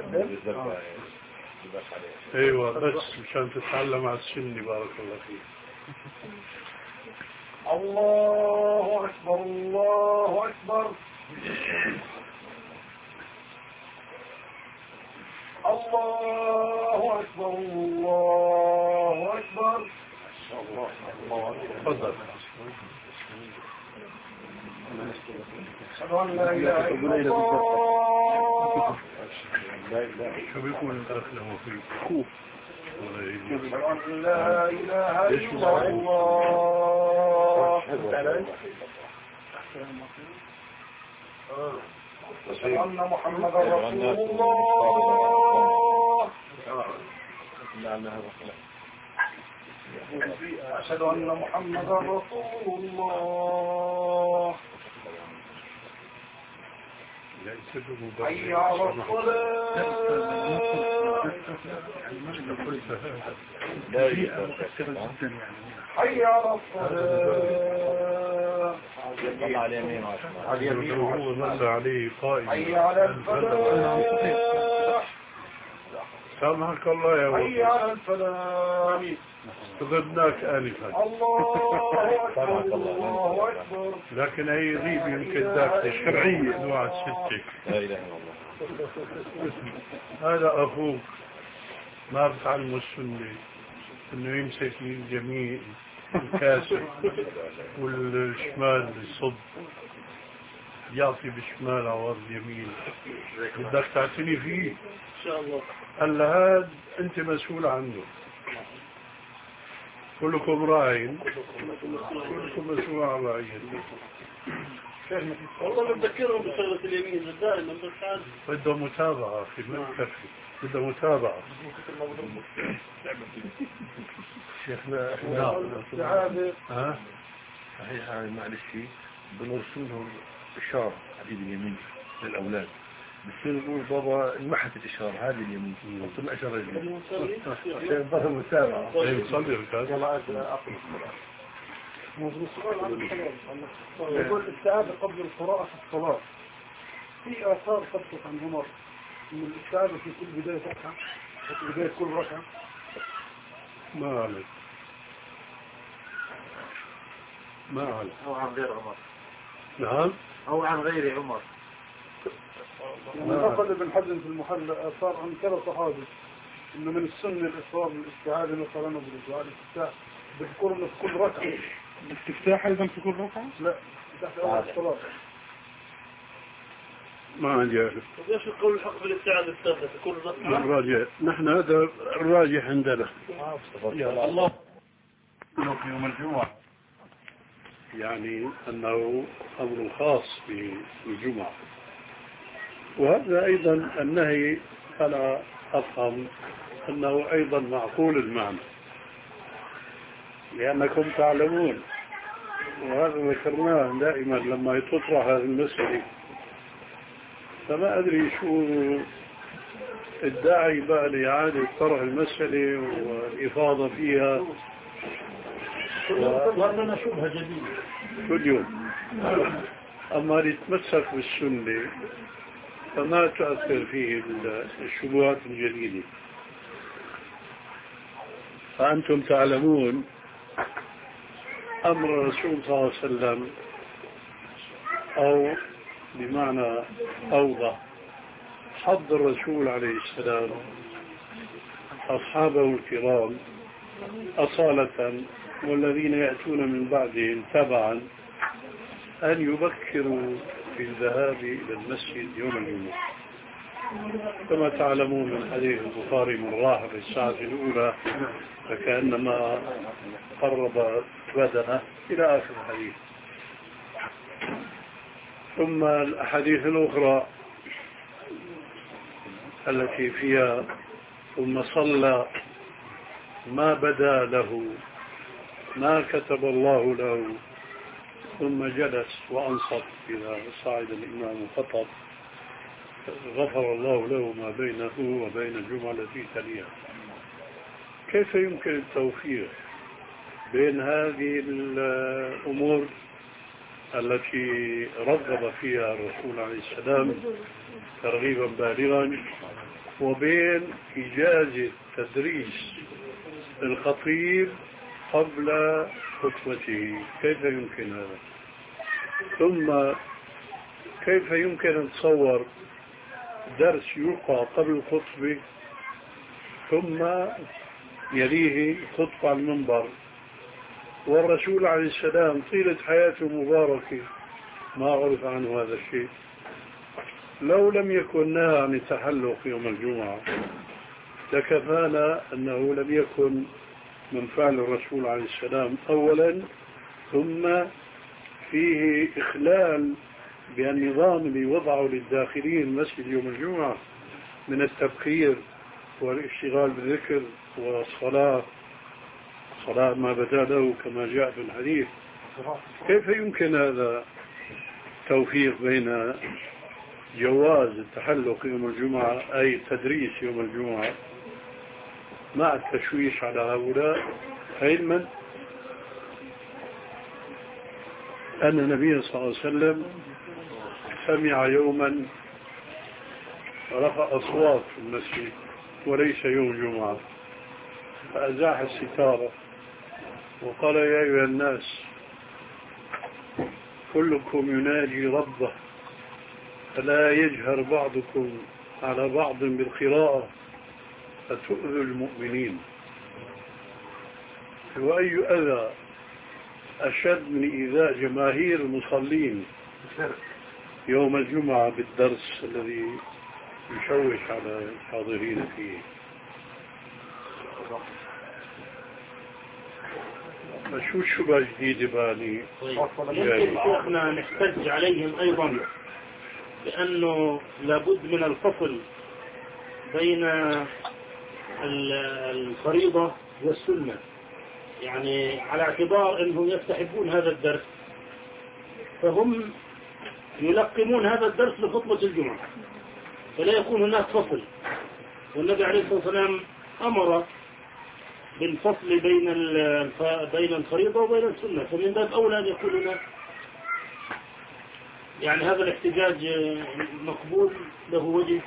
ايوه بس مشان تتعلم على السنة. بارك الله فيك. الله أكبر الله أكبر الله أكبر الله أكبر. تفضل. أشهد أن لا إله إلا الله. شو بيكون الأخ له في كوف أشهد أن لا إله إلا الله. أشهد أن محمدا رسول الله. أشهد أن محمدا رسول الله. حي على الصلاة. حي على الصلاة. على اليمين على اليمين عليه قائم. حي على الفلاح. سامحك الله يا ولد. حي على الفلاح. استغدناك آنفا. الله أكبر الله أكبر. لكن هي ذيب يمكن ذاك الشرعية نوع الستة. لا إله إلا الله. هذا أخوك ما بتعلم السنة إنه يمسك اليمين الكاسر والشمال الصب يعطي بالشمال عوض اليمين. بدك تعتني فيه إن شاء الله. هلا هذا أنت مسؤول عنه. كلكم راعين كلكم مسؤول عن رعيته. والله بذكرهم بشغلة اليمين دائما بس عاد بده متابعة في المكتب بده متابعة. شيخنا نعم. سعادة. ها صحيح معلش بنرسم لهم إشارة على اليد اليمين للأولاد، بصير نقول بابا انمحت الإشارة هذه اليمين وصلنا إشارة اليمين عشان يظهر المتابعة. صلي يا أستاذ. يقول الاستعاذة قبل القراءة في الصلاة، في آثار تثبت عن عمر من الاستعاذة في كل بداية ركعة وفي بداية كل ركعة؟ ما عليك ما عليك. أو عن غير عمر. نعم. أو عن غير عمر. يعني نقل ابن حزم في المحل آثار عن كذا صحابي إنه من السنة الإصرار بالاستعاذة مثلا وبالدعاء الاستفتاح بذكر إنه في كل ركعة. الاستفتاح أيضا في كل ركعة؟ لا تحت أول الصلاة. ما عندي أعرف. ايش القول الحق بالاستعاذة الثالثة في كل ركعة؟ الراجح نحن هذا الراجح عندنا. الله يوم الجمعة يعني أنه أمر خاص بالجمعة، وهذا أيضا النهي أنا أفهم أنه أيضا معقول المعنى، لأنكم تعلمون وهذا ذكرناه دائما لما تطرح هذه المسألة، فما أدري شو الداعي بقى لإعادة طرح المسألة والإفاضة فيها وأننا شبهة جديدة كل يوم. أما يتمسك بالسنة فما تؤثر فيه الشبهات الجديدة. فأنتم تعلمون أمر الرسول صلى الله عليه وسلم، أو بمعنى أوضح حض الرسول عليه السلام أصحابه الكرام أصالة والذين يأتون من بعدهم تبعا أن يبكروا في الذهاب إلى المسجد يوم الجمعة، كما تعلمون من حديث البخاري من راح في الساعة الأولى فكأنما قرب بدنه إلى آخر الحديث. ثم الأحاديث الأخرى التي فيها ثم صلى ما بدا له ما كتب الله له ثم جلس وأنصت إذا صعد الإمام خطب غفر الله له ما بينه وبين الجمعة التي تليها. كيف يمكن التوفيق بين هذه الأمور التي رغب فيها الرسول عليه السلام ترغيبا بالغا وبين إجازة تدريس الخطيب قبل خطبته؟ كيف يمكن هذا؟ ثم كيف يمكن أن تصور درس يلقى قبل الخطبة ثم يليه خطبة على المنبر، والرسول عليه السلام طيلة حياته مباركة ما عرف عنه هذا الشيء؟ لو لم يكن نهى عن التحلق يوم الجمعة لكفانا أنه لم يكن من فعل الرسول عليه السلام أولا، ثم فيه إخلال بالنظام اللي وضعه للداخلين مسجد يوم الجمعة من التبكير والاشتغال بالذكر والصلاة صلاة ما بدا له كما جاء في الحديث. كيف يمكن هذا توفيق بين جواز التحلق يوم الجمعة أي تدريس يوم الجمعة مع التشويش على هؤلاء، علما أن النبي صلى الله عليه وسلم سمع يوما رفع أصوات في المسجد وليس يوم جمعة، فأزاح الستارة وقال يا أيها الناس كلكم يناجي ربه فلا يجهر بعضكم على بعض بالقراءة فتؤذوا المؤمنين. وأي أذى أشد من إيذاء جماهير المصلين يوم الجمعة بالدرس الذي يشوش على الحاضرين فيه؟ شو الشبهة جديدة باني؟ يمكن شيخنا نحتج عليهم أيضا بأنه لابد من الفصل بين الفريضة والسنة، يعني على اعتبار أنهم يستحبون هذا الدرس فهم يلقمون هذا الدرس لخطبة الجمعة، فلا يكون هناك فصل. والنبي عليه الصلاة والسلام أمر بالفصل بين بين الفريضة وبين السنة، فمن باب أولى أن يكون هناك يعني هذا الاحتجاج مقبول له وجه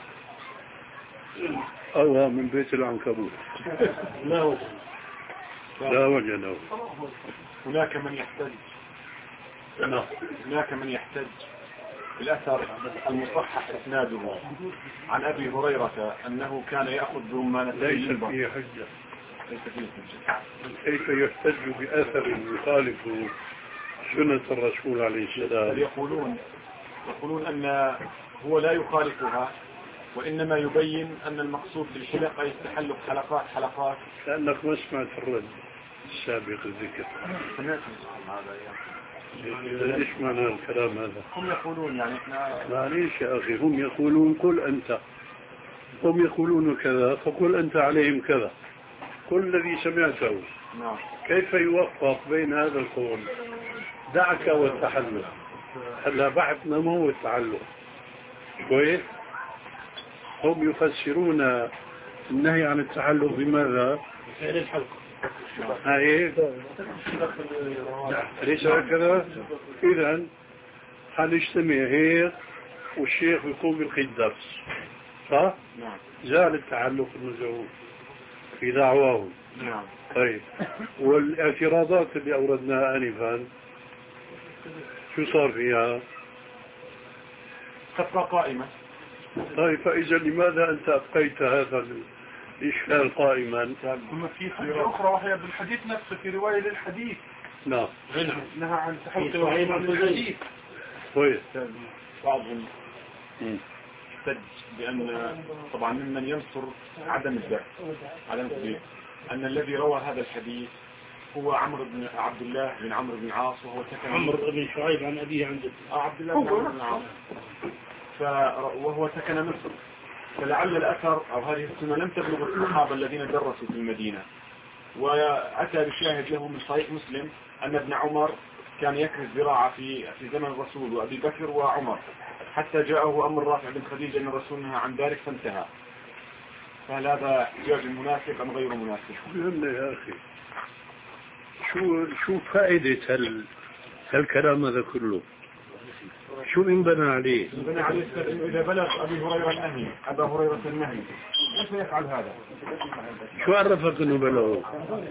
أو من بيت العنكبوت. لا وجه لا وجه له. هناك من يحتج هناك من يحتج الأثر المصحح إسناده عن أبي هريرة أنه كان يأخذ برمانة ليس فيه حجة. كيف يحتج بأثر يخالف سنة الرسول عليه السلام؟ يقولون يقولون أن هو لا يخالفها، وإنما يبين أن المقصود بالحلقة يستحلق حلقات حلقات. لأنك ما سمعت الرد السابق الذكر. سمعت هذا إذا إيش معنى الكلام هذا؟ هم يقولون يعني إحنا معليش يا أخي، هم يقولون قل أنت، هم يقولون كذا فقل أنت عليهم كذا، كل الذي سمعته. نعم. كيف يوفق بين هذا القول؟ دعك والتحلل. هلا بحثنا ما هو التعلق كويس؟ هم يفسرون النهي عن التعلق بماذا؟ فعل الحلق. هاي ليس هكذا؟ إذن حنجتمع هيك والشيخ يقوم بالقي الدرس، صح؟ نعم. زال التعلق المزعوم في دعواهم. نعم. طيب، والاعتراضات اللي أوردناها آنفا شو صار فيها؟ تبقى قائمة. طيب، فإذا لماذا أنت أبقيت هذا الإشكال قائما؟ ثم في حاجة أخرى وهي بالحديث نفسه، في رواية للحديث. نعم. نهى عن تحلق الحديث. كويس. بعضهم احتج بأن طبعا ممن ينصر عدم البعث عدم البعث أن الذي روى هذا الحديث هو عمرو بن عبد الله بن عمرو بن العاص، وهو سكن عمرو بن شعيب عن أبيه عن جده. آه عبد الله بن عمرو بن العاص، وهو سكن مصر. فلعل الأثر أو هذه السنة لم تبلغ الصحابة الذين درسوا في المدينة. وأتى بشاهد له من صحيح مسلم أن ابن عمر كان يكرز زراعة في في زمن الرسول وأبي بكر وعمر، حتى جاءه أمر رافع بن خديجة أن الرسول نهى عن ذلك فانتهى. فهل هذا احتجاج مناسب أم غير مناسب؟ قلنا يا أخي، شو شو فائدة هال هالكلام هذا كله؟ شو انبنى عليه؟ انبنى عليه إنه إذا بلغ أبي هريرة النهي أبا هريرة النهي كيف يفعل هذا؟ شو عرفك إنه بلغه؟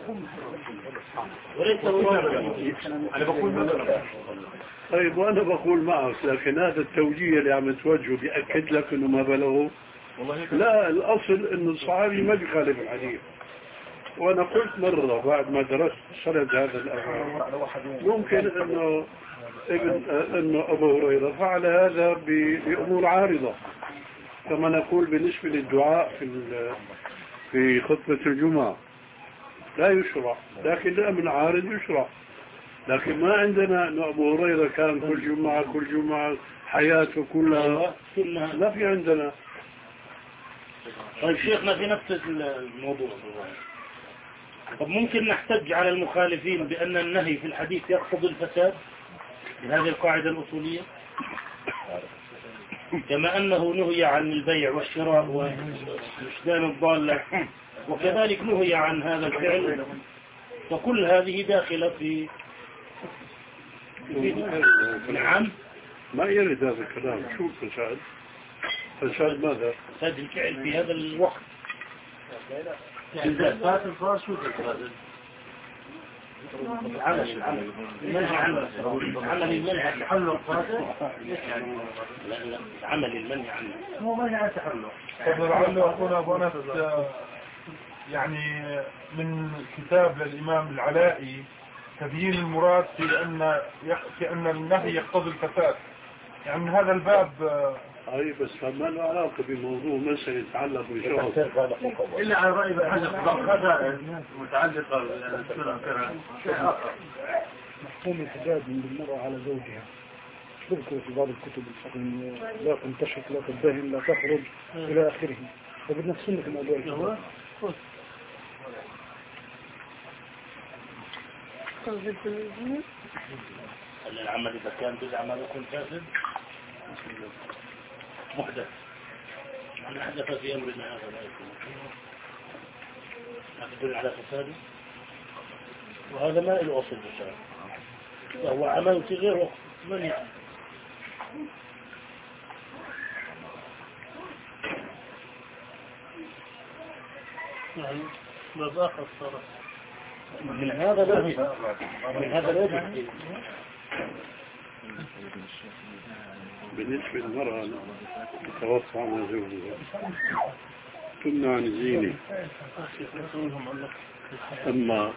وليس هو أنا بقول مثلا. طيب، وأنا بقول معك، لكن هذا التوجيه اللي عم توجهه بيأكد لك إنه ما بلغه؟ لا، الأصل إنه الصحابي ما بيخالف الحديث. وأنا قلت مرة بعد ما درست سند هذا الأمر ممكن إنه ابن إنه أبو هريرة فعل هذا بأمور عارضة، كما نقول بالنسبة للدعاء في في خطبة الجمعة لا يشرع، لكن الأمر عارض يشرع. لكن ما عندنا أن أبو هريرة كان كل جمعة كل جمعة حياته كلها، لا في عندنا. طيب شيخنا في نفس الموضوع، طب ممكن نحتج على المخالفين بأن النهي في الحديث يقتضي الفساد بهذه القاعدة الأصولية، كما أنه نهي عن البيع والشراء وإشدان الضالة، وكذلك نهي عن هذا الفعل، فكل هذه داخلة في نعم. ما يرد هذا الكلام. شو الفساد؟ فساد ماذا؟ فساد الفعل في هذا الوقت. فات الفاس شو الفساد؟ العمل العمل المنهي عنه، عمل المنهي عن التحلق فاسد. لا لا، عمل المنهي عنه هو منهي عن التحلق. لعله أخونا أبو أنس يعني من كتاب للإمام العلائي تبيين المراد في أن في أن النهي يقتضي الفساد، يعني من هذا الباب. أي بس ما له علاقة بموضوع مسألة يتعلق بشغل إلا على رأي ابن حجر هذا متعلقة بالسنة. مفهوم الحجاب من المرأة على زوجها تذكر في بعض الكتب الفقهية لا تنتشط لا تدهن لا تخرج إلى آخره، فبدنا في سنة الموضوع الحجاب. العمل إذا كان بدعة ما يكون فاسد محدث. من أحدث في أمرنا هذا لا يكون يدل على فساده، وهذا ما له أصل بالشرع، وهو عمل في غير وقت من يعني. يعني باب آخر صار من هذا لا من هذا لا يجب. بالنسبة للمرأة تتوفى عنها زوجها تمنع عن الزينة، أما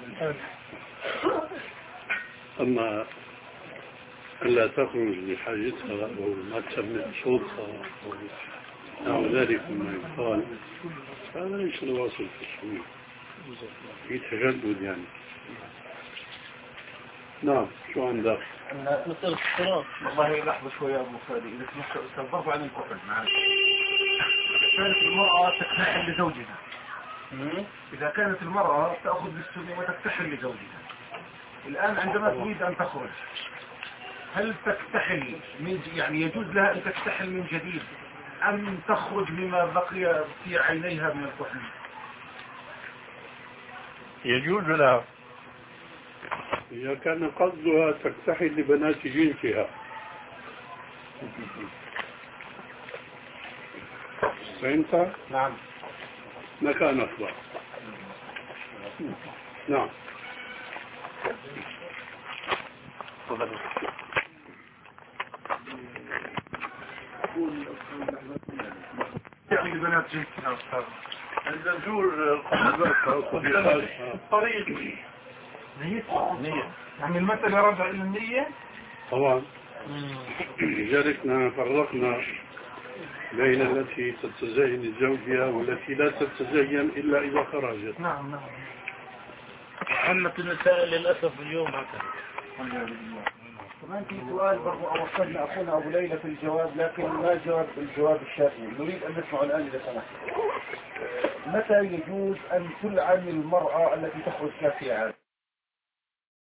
أما ألا تخرج لحاجتها أو ما تسمع صوتها أو نحو ذلك مما يقال، هذا ليس له أصل في السنة، في تجدد يعني. نعم، شو عندك؟ مثل الصراط. والله لحظة شوية يا أبو فادي، إذا استنظرت عن الكحل معك. كانت المرأة تكتحل لزوجها، إذا كانت المرأة تأخذ بالسنة وتكتحل لزوجها، الآن عندما تريد أن تخرج هل تكتحل من يعني يجوز لها أن تكتحل من جديد أم تخرج مما بقي في عينيها من الكحل؟ يجوز لها إذا كان قصدها تكتحل لبنات جنسها. فهمت؟ نعم. مكان أفضل. نعم. يعني لبنات جنسها أستاذ عند الزور طريق نية، يعني المسألة رجع إلى النية طبعا. لذلك نحن فرقنا بين التي تتزين لزوجها والتي لا تتزين إلا إذا خرجت. نعم نعم. عامة النساء للأسف اليوم هكذا. كمان في سؤال برضو أوصلنا أخونا أبو ليلى في الجواب، لكن ما جاوب الجواب الشافعي، نريد أن نسمع الآن إذا سمحت. متى يجوز أن تلعن المرأة التي تخرج كافية عادة؟